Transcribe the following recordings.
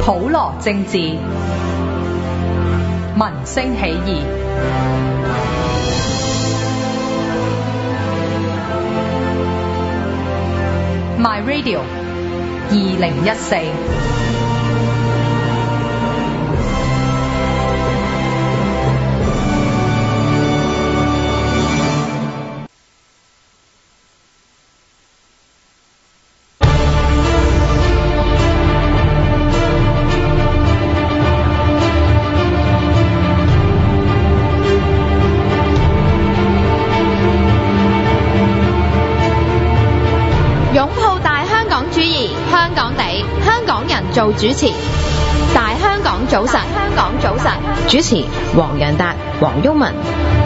普羅政治，民聲起義。My Radio 2014。 做主持，大香港早晨，香港早晨，主持黃洋達、黃毓民。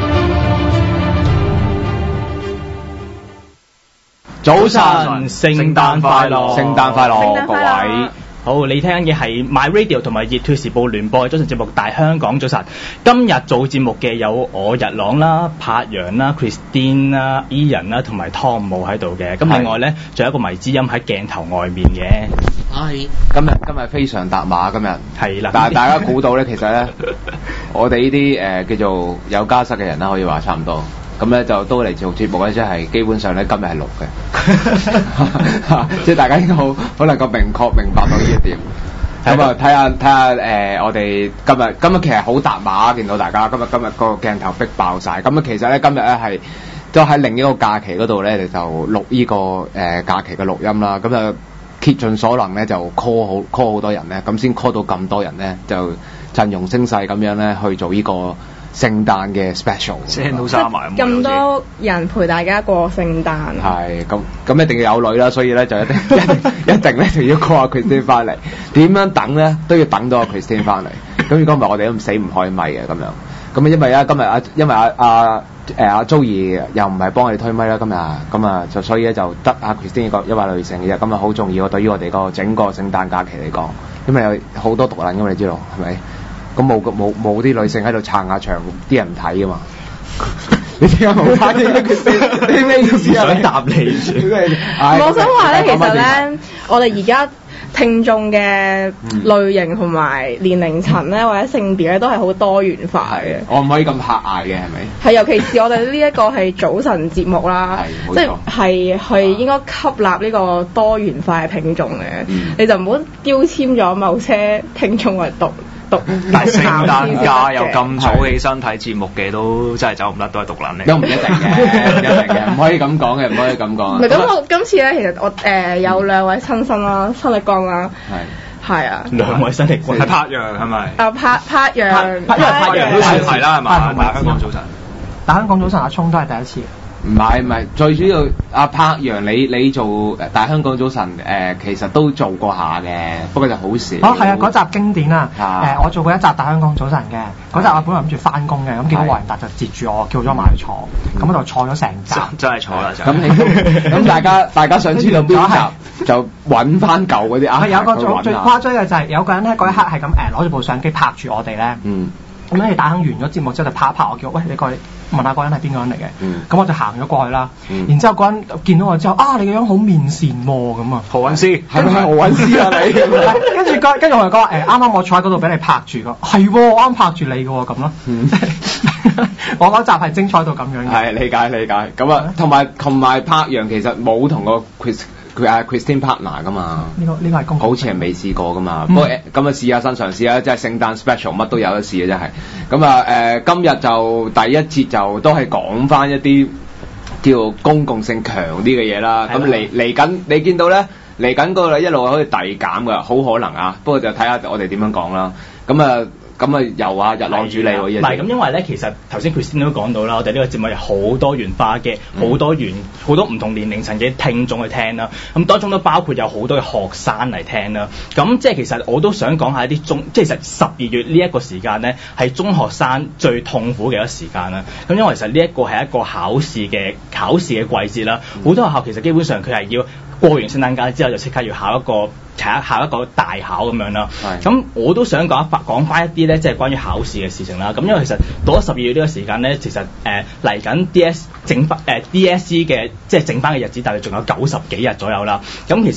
早晨，聖誕快樂，聖誕快樂，各位。 好，你聽緊嘅係 My Radio 同埋熱脫時報聯播嘅早晨節目《大香港早晨》。今日做節目嘅有我日朗啦、柏陽啦、Christine 啦、Ian 啦同埋湯姆喺度嘅。咁另外咧，仲有一個迷之音喺鏡頭外面嘅。 係。今日非常搭馬，今日係啦。 但係大家估到咧，其實咧，我哋呢啲叫做有家室嘅人啦，可以話差唔多。咁咧就都嚟做節目咧，即係基本上咧今日係錄嘅，即係大家應該好能夠明白到呢一點。咁啊睇下我哋今日其實好搭馬，見到大家今日個鏡頭逼爆晒。咁啊其實咧今日咧係都喺另一個假期嗰度咧，就錄呢個假期嘅錄音啦。咁啊竭盡所能咧就 call 好多人咧，咁先 call 到咁多人咧，就陣容聲勢咁樣咧去做呢個聖誕嘅 special， 聲都沙埋咁多人陪大家過聖誕。 係咁一定要有女啦，所以咧就一定咧就要 call 阿 Christine 翻嚟。點樣等咧都要等到阿 Christine 翻嚟。咁如果唔係我哋都死唔開咪嘅咁樣。咁因為因為阿 Joey 又唔係幫我哋推咪啦今日，咁啊就所以咧就得阿 Christine 一位女性嘅啫。咁啊好重要對於我哋個整個聖誕假期嚟講，因為有好多獨撚㗎嘛，你知道係咪？咁冇啲女性喺度撐下場，啲人唔睇噶嘛？你點解冇睇啲咩意思啊？ 想答你我想話咧，其實咧，我哋而家聽眾嘅類型同埋年齡層咧，或者性別咧，都係好多元化嘅。 我唔可以咁狹隘嘅，係咪？ 係，尤其是我哋呢一個係早晨節目啦，即係應該吸納呢個多元化嘅聽眾嘅。你就唔好標籤咗某些聽眾為獨。 但係聖誕假又咁早起身睇節目嘅，都真係走唔甩，都係獨撚嚟。 都唔一定嘅，唔可以咁講嘅，唔可以咁講。 唔係咁，我今次咧，其實我有兩位親身啦，新力光啦，係啊， 兩位新力光係柏陽係咪？ 柏陽， 因為柏陽都算係啦，係嘛？大香港早晨， 大香港早晨阿聰都係第一次。 唔係，最主要阿柏陽你做大香港早晨其實都做過下嘅，不過就好少。 係啊，嗰集經典啊！我做過一集大香港早晨嘅，嗰集我本來諗住翻工嘅，咁見到黃仁達就截住我，叫咗埋去坐，咁我就坐咗成集。 真係坐啦！ 咁大家想知道邊集就揾翻舊嗰啲啊！ 有個最誇張嘅就係有個人咧嗰一刻係咁攞住部相機拍住我哋咧。咁咧，大亨完咗節目之後就拍一拍我，叫我喂，你過去問下嗰人係邊個人嚟嘅。咁我就行咗過去啦。然之後嗰人見到我之後，你個樣好面善喎咁啊。 何韻詩係咪何韻詩啊你？ 跟住我就講啱啱我坐喺嗰度俾你拍住個，係喎，我啱拍住你嘅喎咁咯。我嗰集係精彩到咁樣嘅。係理解。咁啊，同埋柏陽其實冇同個 Christine partner 噶嘛？ 呢個係公好似係未試過噶嘛。不過咁啊試下新嘗試啦，即係聖誕 special 乜都有得試嘅真係。咁啊今日就第一節就都係講翻一啲叫公共性強啲嘅嘢啦。咁嚟緊你見到咧嚟緊嗰個一路可以遞減㗎，好可能啊。不過就睇下我哋點樣講啦。咁啊由啊日朗主理喎， 唔係咁，因為咧其實頭先 Christine 都講到啦，我哋呢個節目有好多元化嘅，好多唔同年齡層嘅聽眾去聽啦。咁當中都包括有好多嘅學生嚟聽啦。咁即係其實我都想講下一啲即係其實12月呢一個時間咧係中學生最痛苦嘅一個時間啦。咁因為其實呢一個係一個考試嘅季節啦，好多學校其實基本上佢係要過完聖誕假之後就即刻要考一個大考咁樣啦。咁我都想講翻一啲咧，即係關於考試嘅事情啦。咁因為其實到咗12月呢個時間咧，其實嚟緊 DSE 嘅即係整翻嘅日子，大概仲有90幾日左右啦。咁其實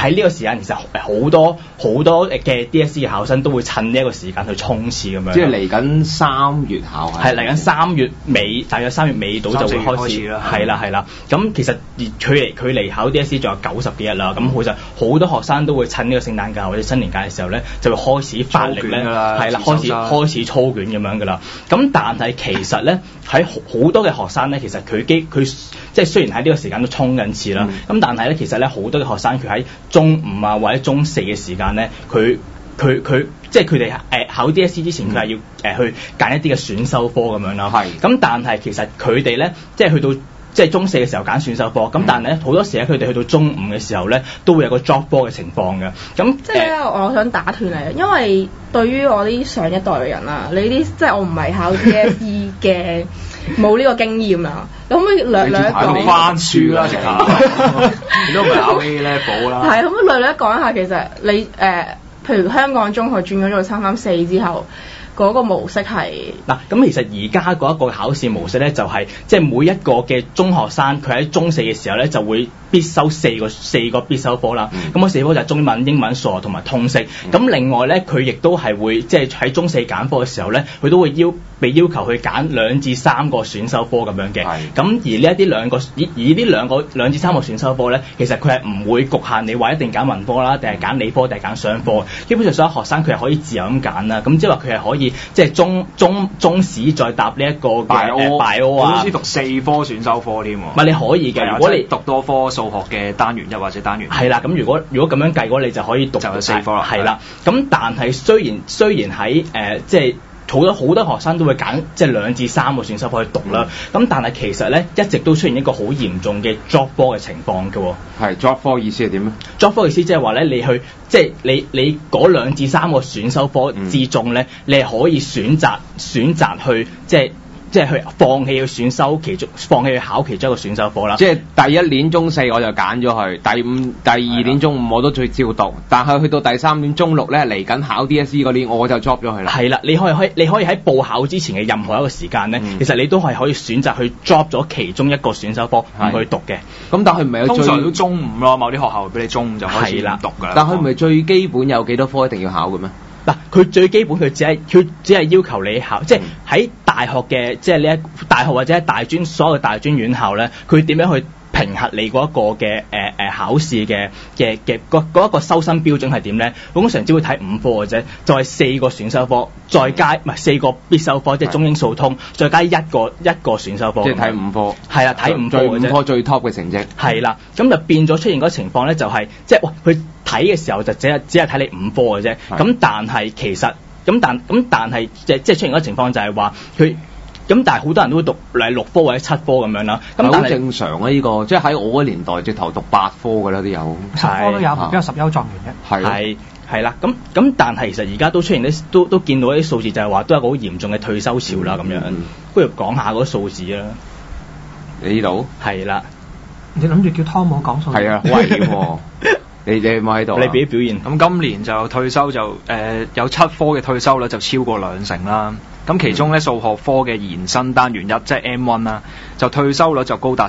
喺呢個時間其實好多嘅 DSE 嘅考生都會趁呢一個時間去衝刺咁樣。 即係嚟緊3月考係嚟緊3月尾，大約3月尾到就會開始啦。係啦。咁其實距離考 DSE 仲有90幾日啦。咁其實好多學生都會趁呢個聖誕假或者新年假嘅時候咧，就會開始發力咧，係啦，開始操卷咁樣噶啦。咁但係其實咧喺好多嘅學生咧，其實佢即係雖然喺呢個時間都衝緊刺啦，咁但係咧其實咧好多嘅學生佢喺中5啊或者中4嘅時間咧，佢即係佢哋考 DSE 之前佢係要去揀一啲嘅選修科咁樣啦。咁但係其實佢哋咧即係去到即係中4嘅時候揀選修科，咁但係咧好多時咧佢哋去到中5嘅時候咧都會有個 drop 科嘅情況嘅。咁即係我想打斷你，因為對於我啲上一代嘅人啦，你啲即係我唔係考 DSE 嘅，冇呢個經驗啦。可唔可以略講翻書啦，直頭你都唔係考 A level 啦。 係，可唔可以略講一下其實你譬如香港中學轉咗做334之後？嗰個模式係嗱，咁其實而家嗰一個考試模式咧，就係即係每一個嘅中學生佢喺中4嘅時候咧，就會必修四個必修科啦。咁嗰4科就係中文、英文、數學同埋通識。咁另外咧，佢亦都係會即係喺中4揀科嘅時候咧，佢都會被要求去揀2至3個選修科咁樣嘅。咁而呢一啲2至3個選修科咧，其實佢係唔會局限你話一定揀文科啦，定係揀理科定係揀商科。基本上所有學生佢係可以自由咁揀啦。咁即係話佢係可以即係中史再搭呢一個嘅 bio 啊， 好似讀4科選修科添喎。 唔係你可以嘅，如果你讀多科數學嘅單元1或者單元2。 係啦，咁如果咁樣計嘅話，你就可以讀就有4科啦。 係啦，咁但係雖然喺即係好多學生都會揀即係2至3個選修科去讀啦。咁但係其實咧一直都出現一個好嚴重嘅 drop 科嘅情況嘅喎。 係 drop 科意思係點咧 ？drop 科意思即係話咧，你去即係你嗰2至3個選修科之中咧，你係可以選擇去即係去放棄去選修放棄去考其中一個選修科啦。 即係第一年中4我就揀咗佢，第二年中5我都再照讀，但係去到第3年中6咧嚟緊考 DSE 嗰年我就 drop 咗佢啦。 係啦，你可以喺報考之前嘅任何一個時間咧，其實你都係可以選擇去 drop 咗其中一個選修科唔去讀嘅。 咁但係唔係有通常都中5咯，某啲學校會俾你中5就開始讀㗎啦。 但係唔係最基本有幾多科一定要考嘅咩？ 嗱，佢最基本佢只係要求你考，即係喺大學嘅，即係呢一大學或者所有嘅大專院校咧，佢點樣去評核你嗰一個嘅考試嘅嗰一個收生標準係點咧？通常只會睇5科嘅啫，就係4個選修科，再加4個必修科，即係中英數通，再加一個選修科。 即係睇5科。 係啦，睇5科嘅啫。 5科最 top 嘅成績。 係啦，咁就變咗出現嗰個情況咧，就係即係佢睇嘅時候就只係睇你5科嘅啫。咁但係其實但係即係出現嗰個情況就係話佢。咁但係好多人都會讀6科或者7科咁樣啦。咁但係正常啊呢個，即係喺我嗰年代直頭讀8科㗎啦都有 ，10科都有，邊有10優狀元嘅？係啦，咁但係其實而家都出現都見到一啲數字，就係話都有個好嚴重嘅退修潮啦咁樣。不如講下嗰啲數字啦。 你呢度？ 係啦。 你諗住叫湯姆講數字？ 係啊，好危險喎！你有冇喺度？ 你俾啲表現。 咁今年就退修就有7科嘅退修率就超過2成啦。咁其中咧數學科嘅延伸單元1即係 M1 啦，就退修率就高達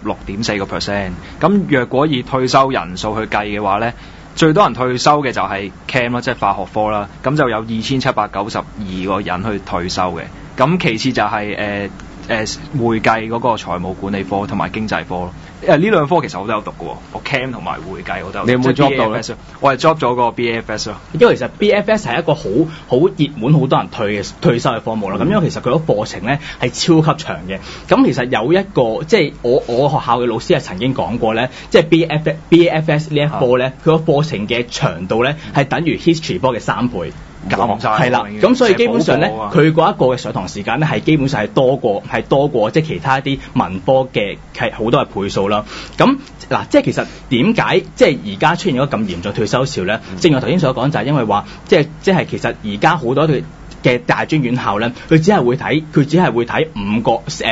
36.4%。咁若果以退修人數去計嘅話咧，最多人退修嘅就係 Chem 啦，即係化學科啦。咁就有2792個人去退修嘅。咁其次就係會計嗰個財務管理科同埋經濟科咯。呢兩科其實我都有讀嘅喎，我 Chem 同埋會計我都有讀。 你有冇 drop 到咧？ 我係 drop 咗個 BFS 咯。 因為其實 BFS 係一個好熱門、好多人退修嘅科目啦。咁因為其實佢個課程咧係超級長嘅。咁其實有一個即係我學校嘅老師係曾經講過咧，即係 BFS 呢一科咧，佢個課程嘅長度咧係等於 History 科嘅3倍。係啦，咁所以基本上咧，佢嗰一個嘅上堂時間咧係基本上係多過即係其他一啲文科嘅係好多嘅倍數啦。咁嗱，即係其實點解即係而家出現咗咁嚴重退修潮咧？正如我頭先所講，就係因為話即係其實而家好多嘅大專院校咧，佢只係會睇5個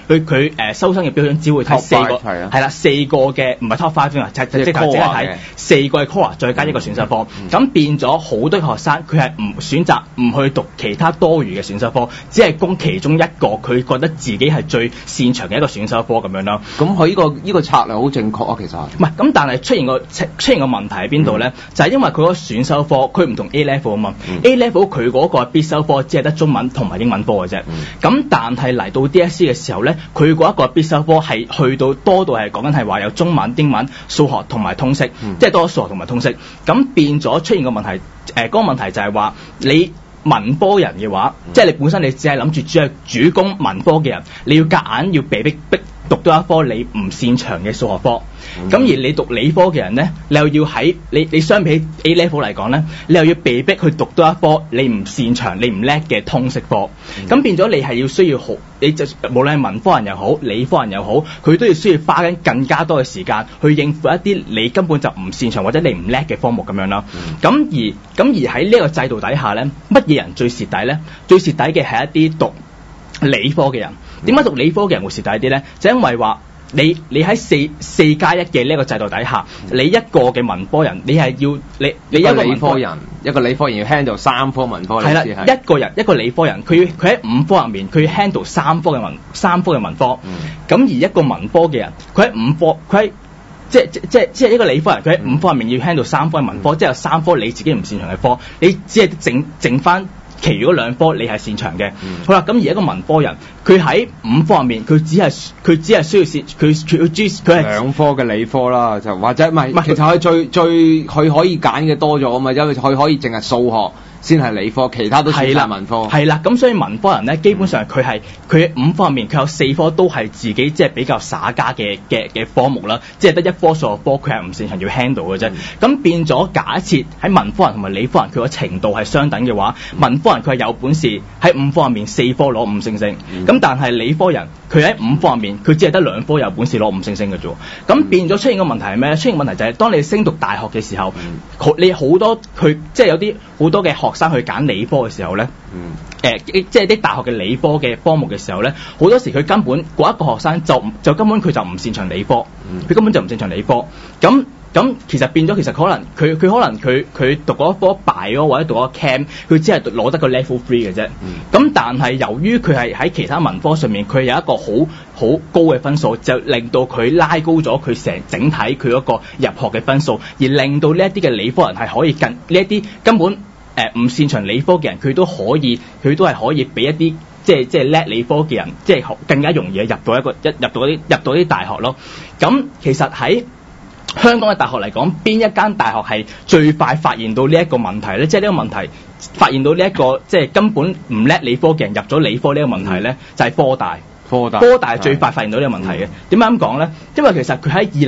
佢收生嘅標準只會睇4個，係啦4個嘅唔係 top 5啫嘛，即係睇4個嘅 core 再加一個選修科，咁變咗好多學生佢係唔選擇唔去讀其他多餘嘅選修科，只係供其中一個佢覺得自己係最擅長嘅一個選修科咁樣咯。 咁佢呢個策略好正確啊，其實唔係咁，但係出現個問題喺邊度咧？就係因為佢嗰個選修科佢唔同 A level 啊嘛，A level 佢嗰個必修科只係得中文同埋英文科嘅啫。咁但係嚟到 DSE 嘅時候咧，佢嗰一個必修科係去到多到係講緊係話有中文、英文、數學同埋通識，即係多數學同埋通識。咁變咗出現個問題，嗰個問題就係話你文科人嘅話，即係你本身你只係諗住主攻文科嘅人，你要夾硬要被逼讀到一科你唔擅長嘅數學科。咁而你讀理科嘅人咧，你又要喺你相比起 A level 嚟講咧，你又要被逼去讀到一科你唔擅長、你唔叻嘅通識科。咁變咗你係要需要好，你就無論係文科人又好、理科人又好，佢都要需要花緊更加多嘅時間去應付一啲你根本就唔擅長或者你唔叻嘅科目咁樣啦。咁而喺呢個制度底下咧，乜嘢人最蝕底咧？最蝕底嘅係一啲讀理科嘅人。點解讀理科嘅人會蝕底啲咧？就因為話你喺4加1嘅呢個制度底下，你一個嘅文科人，你係要你一個理科人，一個理科人要 handle 3科文科。 係啦，一個理科人，佢喺5科入面，佢要 handle 3科嘅文科。咁而一個文科嘅人，佢喺5科，佢喺即係一個理科人，佢喺5科入面要 handle 3科嘅文科，即係有3科你自己唔擅長嘅科，你只係剩翻其餘嗰2科你係擅長嘅。好啦，咁而一個文科人，佢喺5科入面，佢只係需要佢係 2科嘅理科啦，就或者唔係，其實佢最佢可以揀嘅多咗啊嘛，因為佢可以淨係數學先係理科，其他都選擇文科。 係啦，咁所以文科人咧，基本上佢喺5科入面，佢有4科都係自己即係比較耍家嘅科目啦，即係得1科數學科佢係唔擅長要 handle 嘅啫。咁變咗假設喺文科人同埋理科人佢個程度係相等嘅話，文科人佢係有本事喺5科入面4科攞5星星，咁但係理科人佢喺5科入面佢只係得2科有本事攞5星星嘅啫。咁變咗出現個問題係咩咧？出現個問題就係當你升讀大學嘅時候，你好多佢即係有啲好多嘅學生去揀理科嘅時候咧，即係啲大學嘅理科嘅科目嘅時候咧，好多時佢根本嗰一個學生就根本佢就唔擅長理科，佢根本就唔擅長理科。咁其實變咗，其實可能佢讀嗰一科 bio 或者讀嗰個 chem， 佢只係攞得個 level 3嘅啫。咁但係由於佢係喺其他文科上面，佢有一個好高嘅分數，就令到佢拉高咗佢整體佢嗰個入學嘅分數，而令到呢一啲嘅理科人係可以呢一啲根本唔擅長理科嘅人，佢都係可以俾一啲即係叻理科嘅人，即係更加容易入到啲大學咯。咁其實喺香港嘅大學嚟講，邊一間大學係最快發現到呢一個問題咧？即係呢個問題發現到呢一個即係根本唔叻理科嘅人入咗理科呢個問題咧，就係科大。科大係最快發現到呢個問題嘅。點解咁講咧？因為其實佢喺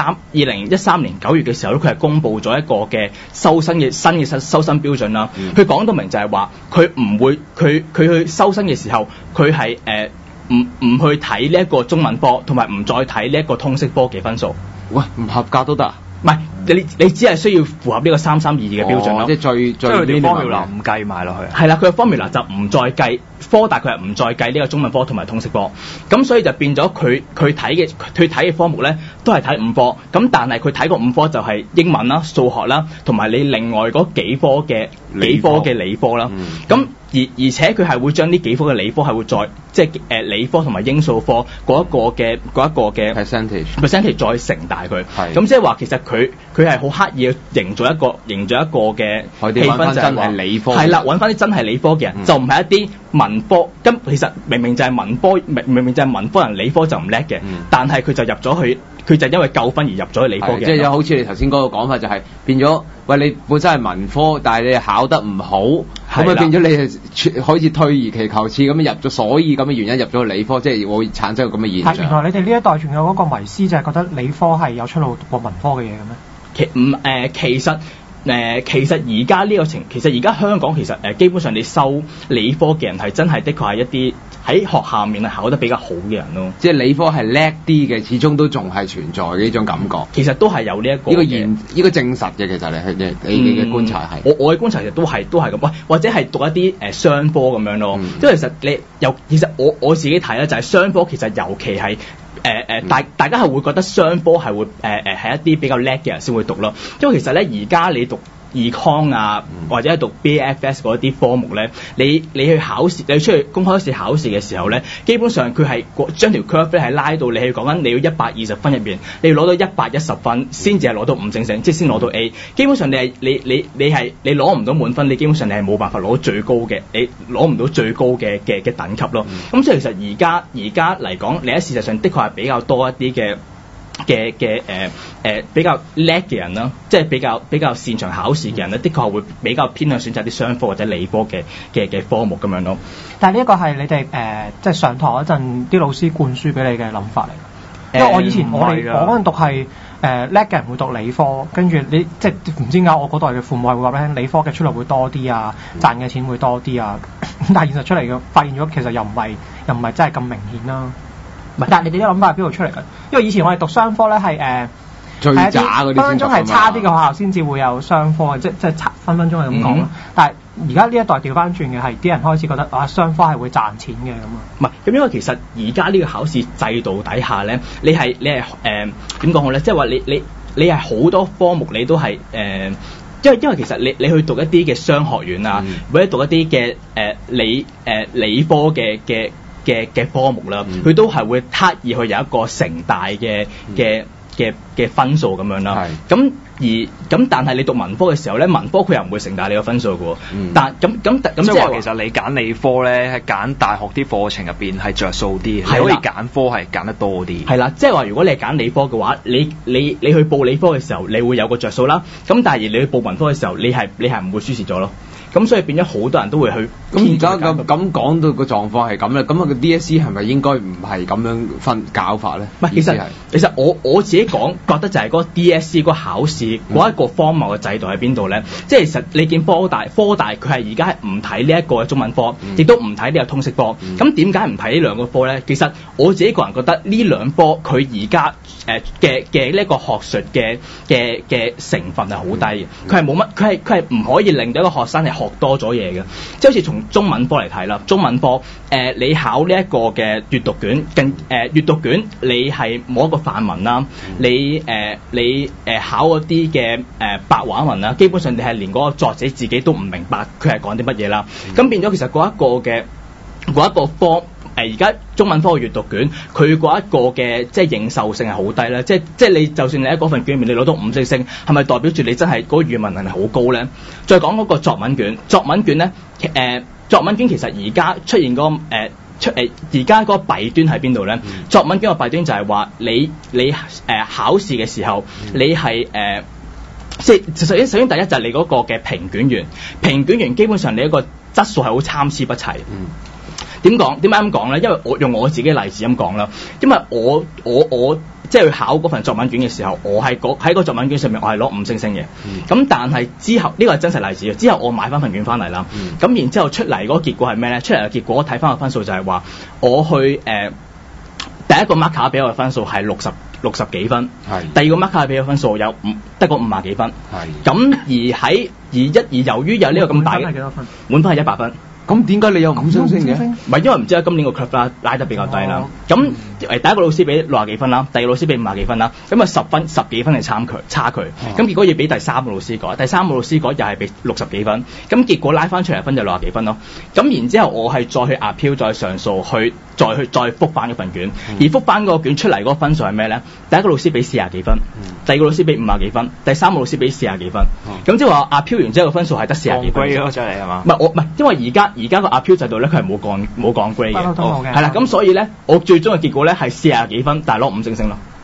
2013年9月嘅時候咧，佢係公布咗一個嘅新嘅收生標準啦。佢講到明就係話，佢唔會佢去收生嘅時候，佢係唔去睇呢一個中文科，同埋唔再睇呢一個通識科嘅分數。 喂，唔合格都得啊？ 唔係，你只係需要符合呢個3322嘅標準咯。 即係最啲 formula 唔計埋落去。 係啦，佢嘅 formula 就唔再計科大，佢係唔再計呢個中文科同埋通識科。咁所以就變咗佢睇嘅科目咧，都係睇5科。咁但係佢睇個5科就係英文啦、數學啦，同埋你另外嗰幾科嘅理科啦。咁而且佢係會將呢幾科嘅理科係會再即係理科同埋英數科嗰一個嘅 percentage 再乘大佢。咁即係話其實佢係好刻意去營造一個嘅氣氛，就係話理科係啦，揾翻啲真係理科嘅人，就唔係一啲文科。咁其實明明就係文科人，理科就唔叻嘅，但係佢就入咗去，佢就因為夠分而入咗去理科嘅。 即係好似你頭先嗰個講法，就係變咗，喂，你本身係文科，但係你考得唔好，咁啊變咗你係好似退而求其次咁樣入咗，所以咁嘅原因入咗理科，即係會產生咁嘅現象。 原來你哋呢一代仲有嗰個迷思，就係覺得理科係有出路過文科嘅嘢嘅咩？ 其實而家呢個其實而家香港其實基本上你收理科嘅人係真係的確係一啲喺學校面係考得比較好嘅人咯。 即係理科係叻啲嘅，始終都仲係存在嘅呢種感覺。 其實都係有呢一個呢個證實嘅，其實你嘅觀察係。 我嘅觀察其實都係咁，喂，或者係讀一啲商科咁樣咯。因為其實其實我自己睇咧，就係商科其實尤其係。大家係會覺得商科係會係一啲比較叻嘅人先會讀咯，因為其實咧而家你讀Econ 啊，或者係讀 BFS 嗰啲科目咧，你去考試，你出去公開試考試嘅時候咧，基本上佢係將條 curve 咧係拉到你係講緊你要120分入邊，你要攞到110分先至係攞到5星星，即係先攞到 A。基本上你攞唔到滿分，你基本上你係冇辦法攞最高嘅，你攞唔到最高嘅等級咯。咁所以其實而家嚟講，你喺事實上的確係比較多一啲比較叻嘅人啦，即係比較擅長考試嘅人咧，的確係會比較偏向選擇啲商科或者理科嘅科目咁樣咯。 但係呢一個係你哋即係上堂嗰陣啲老師灌輸俾你嘅諗法嚟，因為我以前我嗰陣讀係叻嘅人會讀理科，跟住你即係唔知點解我嗰代嘅父母係會話俾你聽理科嘅出路會多啲啊，賺嘅錢會多啲啊，但係現實出嚟嘅發現咗其實又唔係真係咁明顯啦。但係你哋啲諗法係邊度出嚟㗎？因為以前我哋讀商科咧係最渣嗰啲分分鐘係差啲嘅學校先至會有商科嘅，即係分分鐘係咁講咯。但係而家呢一代調翻轉嘅係啲人開始覺得商科係會賺錢嘅咁啊。 唔係咁，因為其實而家呢個考試制度底下咧，你係點講好咧？即係話你係好多科目你都係因為其實你去讀一啲嘅商學院啊，或者讀一啲嘅理科嘅科目啦，佢都係會刻意去有一個成大嘅分數咁樣啦。但係你讀文科嘅時候咧，文科佢又唔會成大你個分數嘅喎。但咁即係話其實你揀理科咧，係揀大學啲課程入邊係着數啲，你可以揀科係揀得多啲。係啦，即係話如果你係揀理科嘅話，你去報理科嘅時候，你會有個着數啦。咁但係而你去報文科嘅時候，你係唔會輸蝕咗咯。咁所以變咗好多人都會去。 咁而家咁講到個狀況係咁啦，咁個 DSE 係咪應該唔係咁樣教法咧？ 唔係，其實我自己覺得就係嗰個 DSE 嗰個考試嗰一個荒謬嘅制度喺邊度咧？即係其實你見科大佢係而家係唔睇呢一個中文科，亦都唔睇呢個通識科。咁點解唔睇呢兩個科咧？其實我自己個人覺得呢兩科佢而家嘅呢一個學術嘅成分係好低嘅，佢係冇乜，佢係唔可以令到一個學生係學多咗嘢嘅。即係好似從中文科嚟睇啦，中文科你考呢一個嘅閱讀卷，閱讀卷你係冇一個範文啦，你考嗰啲嘅白話文啦，基本上你係連嗰個作者自己都唔明白佢係講啲乜嘢啦。咁變咗其實嗰一個科而家中文科嘅閱讀卷，佢嗰一個嘅即係認受性係好低啦。即係你就算你喺嗰份卷入面你攞到5星星，係咪代表住你真係嗰個語文能力好高咧？再講嗰個作文卷咧，作文卷其實而家出現嗰而家嗰個弊端喺邊度咧？作文卷個弊端就係話你考試嘅時候，你係即係首先第一就係你嗰個嘅評卷員基本上你一個質素係好參差不齊。點解咁講咧？因為我用我自己例子咁講啦。因為我即係去考嗰份作文卷嘅時候，我係喺個作文卷上面我係攞5星星嘅。咁但係之後呢個係真實例子。之後我買翻份卷翻嚟啦。咁然之後出嚟嗰個結果係咩咧？出嚟嘅結果睇翻個分數就係話，我去第一個 marker 俾我嘅分數係60幾分，第二個 marker 俾我嘅分數有得個50幾分。咁而由於有呢個咁大嘅滿分係100分。 咁點解你有5星星嘅？ 唔係因為唔知今年個 curve 拉得比較低啦。咁第一個老師俾60幾分啦，第二個老師俾50幾分啦。咁啊10幾分係差距。咁結果要俾第三個老師改，第三個老師改又係俾60幾分。咁結果拉翻出嚟分就60幾分咯。咁然之後我係再去appeal再上訴再覆翻嗰份卷，而覆翻嗰個卷出嚟嗰個分數係咩咧？第一個老師俾40幾分，第二個老師俾50幾分，第三個老師俾40幾分。咁即係話appeal完之後個分數係得40幾分。 降 grade 咗出嚟係嘛？ 唔係，因為而家個 appeal 制度咧，佢係冇降 grade 嘅。係啦，咁所以咧，我最終嘅結果咧係40幾分，但係攞5星星咯。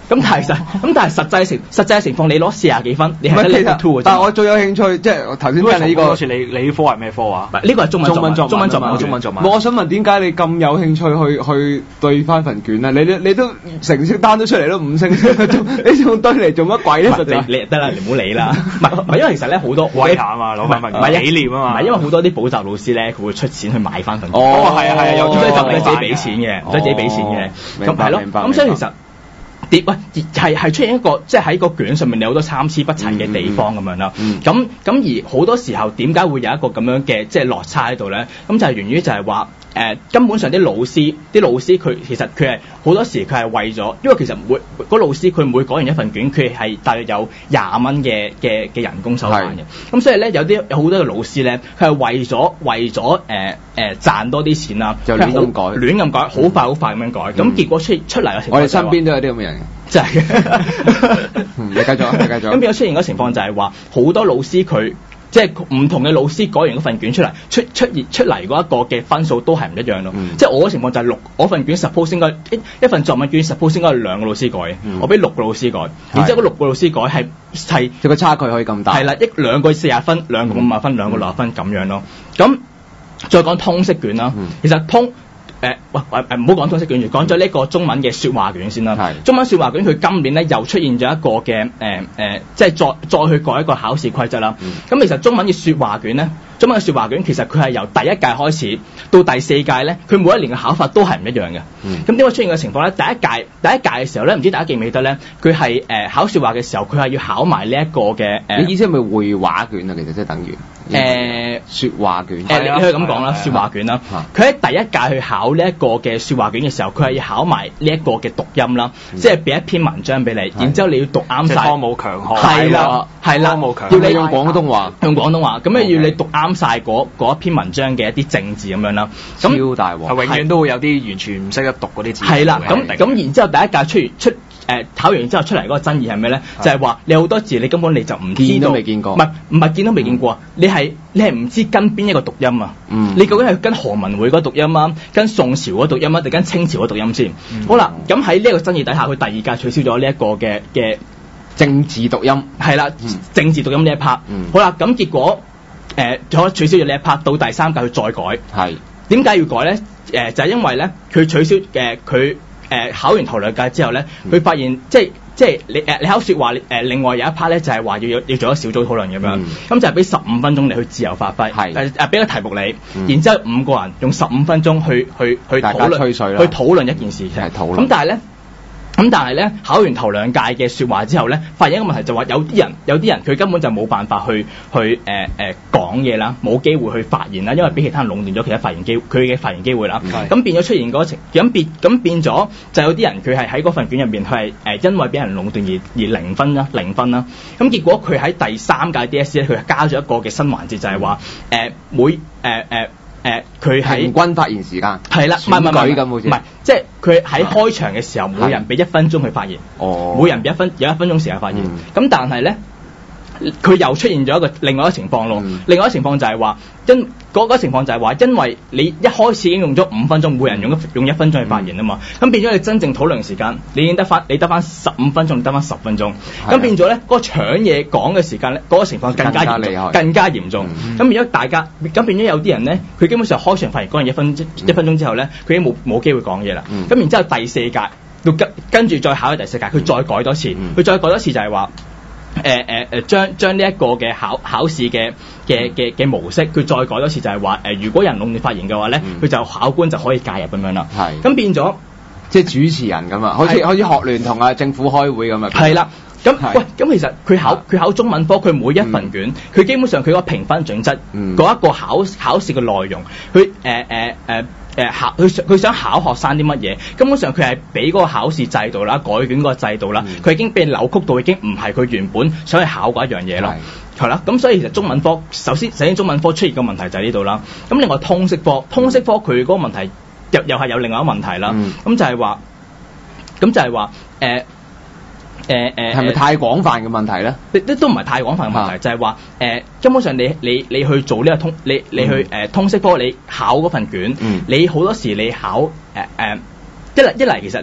但係實際情況，你攞40幾分，你係得 level 2。 但係我最有興趣，即係頭先聽你呢個。 好似你科係咩科啊？ 呢個係中文作文。 我想問點解你咁有興趣去對翻份卷咧？你都成績單都出嚟都5星，你仲對嚟做乜鬼咧？ 你得啦，你唔好理啦。唔係因為其實咧好多威下啊嘛，攞翻份紀念啊嘛。 唔係因為好多啲補習老師咧，佢會出錢去買翻份卷。 係啊，有啲就唔使自己俾錢嘅，唔使自己俾錢嘅。咁係咯，咁所以其實。係出現一個即係喺個卷上面有好多參差不齊嘅地方咁樣啦。咁而好多時候點解會有一個咁樣嘅即係落差喺度咧？咁就係源於就係話根本上啲老師佢其實佢係好多時佢係為咗，因為其實嗰老師佢每改完一份卷，佢係大約有20蚊嘅人工收翻嘅。咁所以咧有好多嘅老師咧，佢係為咗賺多啲錢啦， 就亂咁改， 好快咁樣改。咁結果出嚟嘅情況， 我哋身邊都有啲咁嘅人。 真係你繼續。 咁變咗出現嗰個情況就係話，好多老師佢即係唔同嘅老師改完嗰份卷出嚟，出嚟嗰一個嘅分數都係唔一樣咯。即係我嘅情況就係我份卷 suppose 應該一份作文卷 suppose 應該係2個老師改嘅，我俾6個老師改，然之後嗰6個老師改係即個差距可以咁大。 係啦，兩個40分，兩個50分，兩個60分咁樣咯。咁再講通識卷啦，其實唔好講通識卷，講咗呢個中文嘅説話卷先啦。中文説話卷佢今年咧又出現咗一個嘅即係再去改一個考試規則啦。咁其實中文嘅説話卷咧，中文嘅説話卷其實佢係由第一屆開始到第4屆咧，佢每一年嘅考法都係唔一樣嘅。咁點解出現嘅情況咧？第一屆嘅時候咧，唔知大家記唔記得咧？佢係考説話嘅時候，佢係要考埋呢一個嘅你意思係咪會話卷啊？其實即係等於説話卷。 你可以咁講啦，説話卷啦。佢喺第一屆去考呢一個嘅説話卷嘅時候，佢係要考埋呢一個嘅讀音啦，即係俾一篇文章俾你，然之後你要讀啱晒。 科目強項。 係啦， 要你用廣東話。 用廣東話，咁要你讀啱晒嗰一篇文章嘅一啲正字咁樣啦。 超大鑊。 永遠都會有啲完全唔識得讀嗰啲字。 係啦，咁然之後第一屆考完之後出嚟嗰個爭議係咩咧？就係話你好多字你根本你就唔知道， 見都未見過。 唔係見都未見過，你係唔知跟邊一個讀音啊？你究竟係跟何文匯嗰讀音啊，跟宋朝嗰讀音啊，定跟清朝嗰讀音先？好啦，咁喺呢一個爭議底下，佢第二屆取消咗呢一個嘅政治讀音。 係啦，政治讀音呢一 part。好啦，咁結果取消咗呢一 part，到第3屆佢再改。 係點解要改咧？就係因為咧，佢取消佢。考完頭2屆之後咧，佢發現即係你考説話另外有一 part 咧就係話要做一個小組討論咁樣，咁就係俾15分鐘你去自由發揮，俾個題目你，然之後5個人用15分鐘去討論一件事情，咁但係咧考完頭2屆嘅説話之後咧，發現一個問題就話有啲人佢根本就冇辦法去講嘢啦，冇機會去發言啦，因為俾其他人壟斷咗佢嘅發言機會啦。咁變咗出現嗰情，咁變咗就有啲人佢係喺嗰份卷入邊，佢係因為俾人壟斷而0分啦。咁結果佢喺第3屆 DSE 咧，佢係加咗一個嘅新環節，就係話佢喺平均發言時間係啦， 選舉咁好似唔係，即係佢喺開場嘅時候，每人俾1分鐘去發言，每人有1分鐘時間發言。咁但係咧，佢又出現咗另外一個情況咯。另外一個情況就係話，嗰個情況就係話，因為你一開始已經用咗5分鐘，每人用1分鐘去發言啊嘛，咁變咗你真正討論時間，你已經得翻15分鐘，得翻10分鐘，咁變咗咧嗰個搶嘢講嘅時間咧，嗰個情況更加嚴重，咁變咗咁變咗有啲人咧，佢基本上開場發言講完1分鐘之後咧，佢已經冇機會講嘢啦，咁然之後第4屆到跟住再考嘅第4屆，佢再改多次，就係話。將呢一個嘅考試嘅模式，佢再改多次就係話如果有人壟斷發言嘅話咧，佢就考官就可以介入咁樣啦。咁變咗即係主持人咁啊，好似學聯同啊政府開會咁啊。 係啦，咁其實佢考中文科，佢每一份卷，佢基本上佢個評分準則嗰一個考試嘅內容，佢佢想考學生啲乜嘢？根本上佢係俾嗰個考試制度啦、改卷嗰個制度啦，佢已經被扭曲到已經唔係佢原本想去考嗰一樣嘢咯。係啦，咁所以其實中文科首先中文科出現個問題就係呢度啦。咁另外通識科佢嗰個問題又係有另外一個問題啦。咁就係話係咪太廣泛嘅問題咧？ 都唔係太廣泛嘅問題，就係話根本上你去做呢個你去通識科，你考嗰份卷，你好多時你考一嚟其實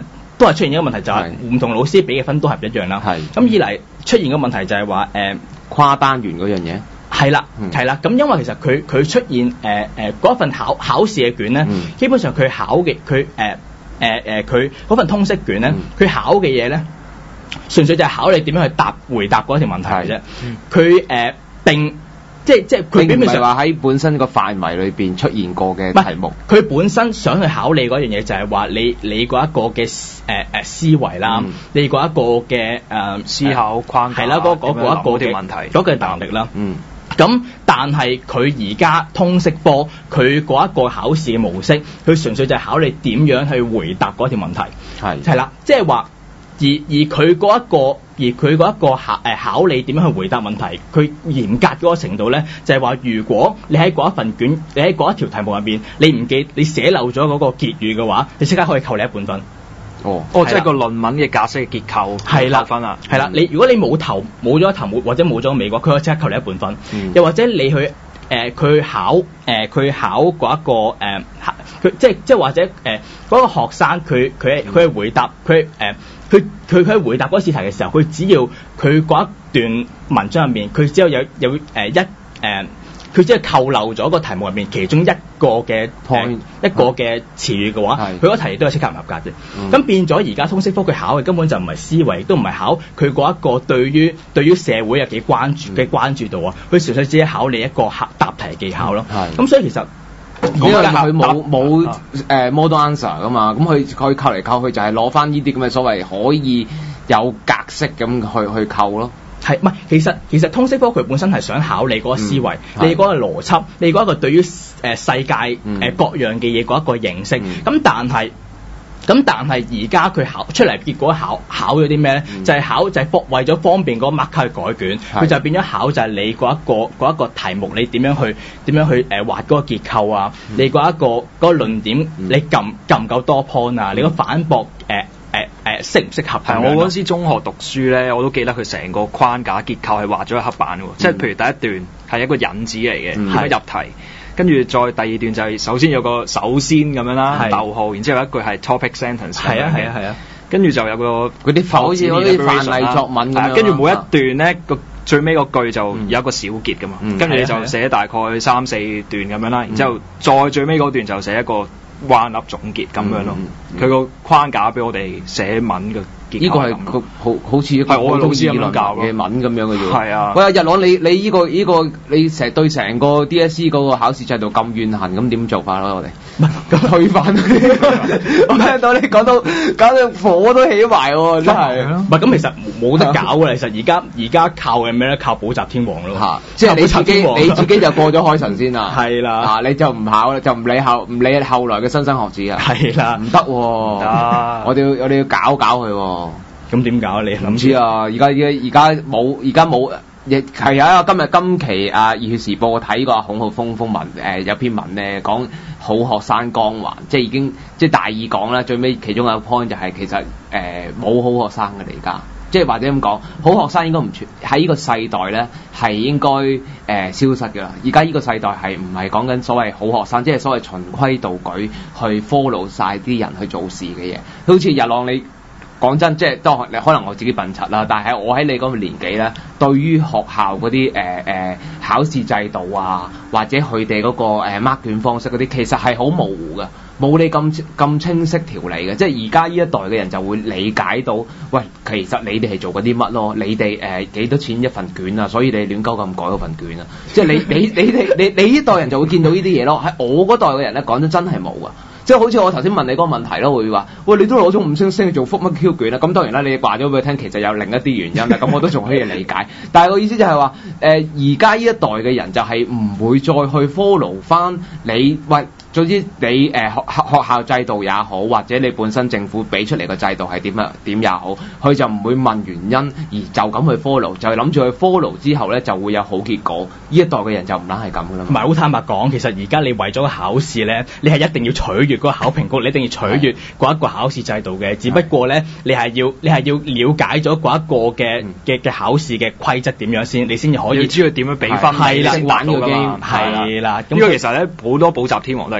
都係出現一個問題，就係唔同老師俾嘅分都係唔一樣啦。咁二嚟出現個問題就係話跨單元嗰樣嘢。 係啦，係啦。咁因為其實佢出現嗰份考試嘅卷咧，基本上佢考嘅佢嗰份通識卷咧，佢考嘅嘢咧，純粹就係考你點樣去回答嗰條問題嘅啫。佢並即係佢表面上話喺本身個範圍裏邊出現過嘅題目。 佢本身想去考你嗰樣嘢就係話你嗰一個嘅思維啦，你嗰一個嘅思考框架係啦，嗰一個嘅問題， 嗰個能力啦。咁但係佢而家通識科佢嗰一個考試嘅模式，佢純粹就係考你點樣去回答嗰條問題。係啦，即係話而佢嗰一個考你點樣去回答問題，佢嚴格嗰個程度咧，就係話如果你喺嗰一份卷，你喺嗰一條題目入邊，你寫漏咗嗰個結語嘅話，你即刻可以扣你1半分。 即係個論文嘅格式嘅結構扣分啊。 係啦，如果你冇咗頭或者冇咗尾嘅話，佢可以即刻扣你1半分。又或者你去佢考嗰一個佢即係或者嗰個學生佢係回答佢回答嗰個試題嘅時候，佢只要佢嗰一段文章入面，佢只要有佢只係扣漏咗個題目入面其中一個嘅一個嘅詞語嘅話，佢嗰題都係即刻唔合格嘅。咁變咗而家通識科佢考嘅根本就唔係思維，都唔係考佢嗰一個對於社會有幾關注度啊，佢純粹只係考你一個答題技巧咯。咁所以其實因為佢冇model answer 噶嘛，咁佢扣嚟扣去就係攞翻呢啲咁嘅所謂可以有格式咁去扣咯。 係唔係？其實通識科佢本身係想考你嗰個思維，你嗰個邏輯，你嗰一個對於世界各樣嘅嘢嗰一個認識。咁但係而家佢考出嚟結果考咗啲咩咧？就係為咗方便嗰個 marker 去改卷，佢就變咗考就係你嗰一個題目，你點樣去畫嗰個結構啊？你嗰個論點，你夠唔夠多 point 啊？你個反駁適唔適合？ 我嗰時中學讀書咧，我都記得佢成個框架結構係畫咗喺黑板嘅，即係譬如第一段係一個引子嚟嘅，點樣入題，跟住再第二段就係首先有個首先咁樣啦，逗號，然之後有一句係 topic sentence，係啊，跟住就有個嗰啲好似嗰啲範例作文咁樣， 跟住每一段咧個最尾個句就有一個小結噶嘛，跟住你就寫大概3-4段咁樣啦，然之後再最尾嗰段就寫一個彎粒總結咁樣咯，佢個框架俾我哋寫文嘅結構。呢個係好似一個我老師咁樣教嘅文咁樣嘅啫。係啊，喂，日朗你呢個你成日對成個 DSE 嗰個考試制度咁怨恨，咁點做法咯？我哋咁推翻，我聽到你講到搞到火都起埋喎，真係。 唔係咁，其實冇得搞嘅。其實而家靠嘅咩咧？靠補習天王咯。嚇， 即係你自己就過咗海神先啦。 係啦， 你就唔考啦，就唔理後來嘅新生學子啊。係啦，唔得喎，我哋要搞佢喎。 咁點搞？你諗知啊？而家冇，亦係有一個今期《熱血時報》我睇過孔浩峰封文，有篇文咧講好學生光環，即係已經即係大意講啦。最尾其中有一個 point 就係其實冇好學生嘅而家，即係或者咁講，好學生應該唔存喺呢個世代咧係應該消失㗎啦。而家呢個世代係唔係講緊所謂好學生，即係所謂循規蹈矩去 follow 晒啲人去做事嘅嘢，好似日朗你。講真，即係都可能我自己笨柒啦，但係我喺你嗰個年紀咧，對於學校嗰啲考試制度啊，或者佢哋嗰個mark 卷方式嗰啲，其實係好模糊嘅，冇你咁清晰條理嘅。即係而家呢一代嘅人就會理解到，喂，其實你哋係做緊啲乜咯？你哋幾多錢一份卷啊？所以你亂鳩咁改嗰份卷啊？即係你呢代人就會見到呢啲嘢咯。喺我嗰代嘅人咧，講真係冇啊。即係好似我頭先問你嗰個問題咯，會話喂，你都攞咗5星星去做復乜 Q 卷啦？咁當然啦，你話咗俾佢聽，其實有另一啲原因啦。咁我都仲可以理解。但係個意思就係話，而家呢一代嘅人就係唔會再去 follow 翻你喂。總之你學校制度也好，或者你本身政府俾出嚟嘅制度係點也好，佢就唔會問原因，而就咁去 follow， 就係諗住去 follow 之後咧就會有好結果。呢一代嘅人就唔撚係咁噶啦。唔係好坦白講，其實而家你為咗個考試咧，你係一定要取悅嗰個考評局，你一定要取悅嗰一個考試制度嘅。只不過咧，你係要了解咗嗰一個嘅考試嘅規則點樣先，你先至可以知道點樣比分，係啦，玩個 game 係啦。咁因為其實咧好多補習天王都係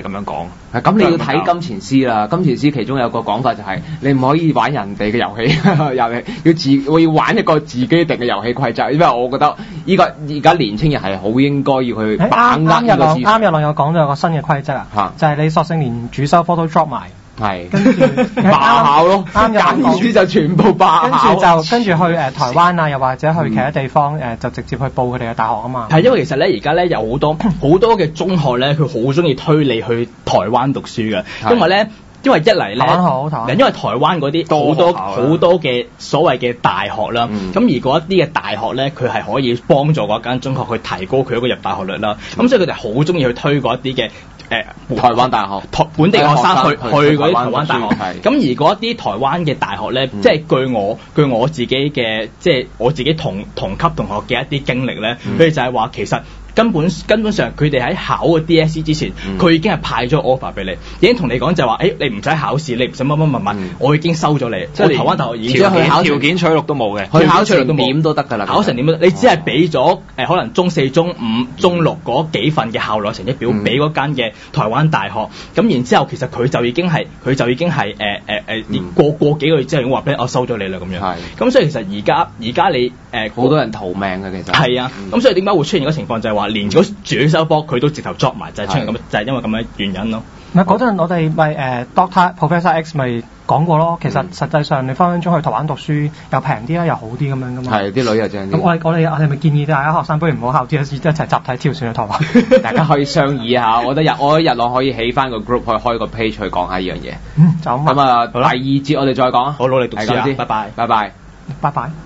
咁樣講。 咁你要睇金錢師啦，金錢師其中有個講法就係你唔可以玩人哋嘅遊戲，我要玩一個自己定嘅遊戲規則，因為我覺得而家年青人係好應該要去把握呢個資訊。 啱日浪有講到有個新嘅規則就係你索性連主修科都 drop 埋。係，跟住罷考咯，揀書就全部罷考， 跟住去台灣啊，又或者去其他地方就直接去報佢哋嘅大學啊嘛。 係因為其實咧，而家咧有好多嘅中學咧，佢好中意推你去台灣讀書嘅，因為一嚟咧，因為台灣嗰啲好多嘅所謂嘅大學啦，咁而嗰一啲嘅大學咧，佢係可以幫助嗰間中學去提高佢一個入大學率啦。咁所以佢哋好中意去推嗰一啲嘅台灣大學， 本地學生去嗰啲台灣大學。咁而嗰一啲台灣嘅大學咧，即係據我自己嘅即係我自己同級同學嘅一啲經歷咧，佢哋就係話其實。根本上佢哋喺考個 DSE 之前，佢已經係派咗 offer 俾你，已經同你講就係話，你唔使考試，你唔使乜，我已經收咗你。即係台灣大學已經條件取錄都冇嘅， 去考取錄都點都得㗎啦。 考成點都，你只係俾咗可能中4、中5、中6嗰幾份嘅校內成績表俾嗰間嘅台灣大學，咁然之後其實佢就已經係過幾個月之後已經話俾我收咗你啦咁樣。咁所以其實而家你好多人逃命嘅其實。 係啊，咁所以點解會出現嗰個情況就係話連嗰主修科佢都直頭 drop 埋，就係出現咁，就係因為咁嘅原因咯。 唔係嗰陣我哋咪Professor X 咪講過咯，其實實際上你分分鐘去台灣讀書又平啲啦，又好啲咁樣噶嘛。 係啲女又正啲。 咁我哋咪建議大家學生不如唔好考 DSE，一齊集體跳船去台灣。 大家可以商議下，我覺得我日朗可以起翻個 group 去開個 page 去講下呢樣嘢。 就咁啊，第二節我哋再講啊。 好努力讀書啊！拜拜， 拜拜， 拜拜。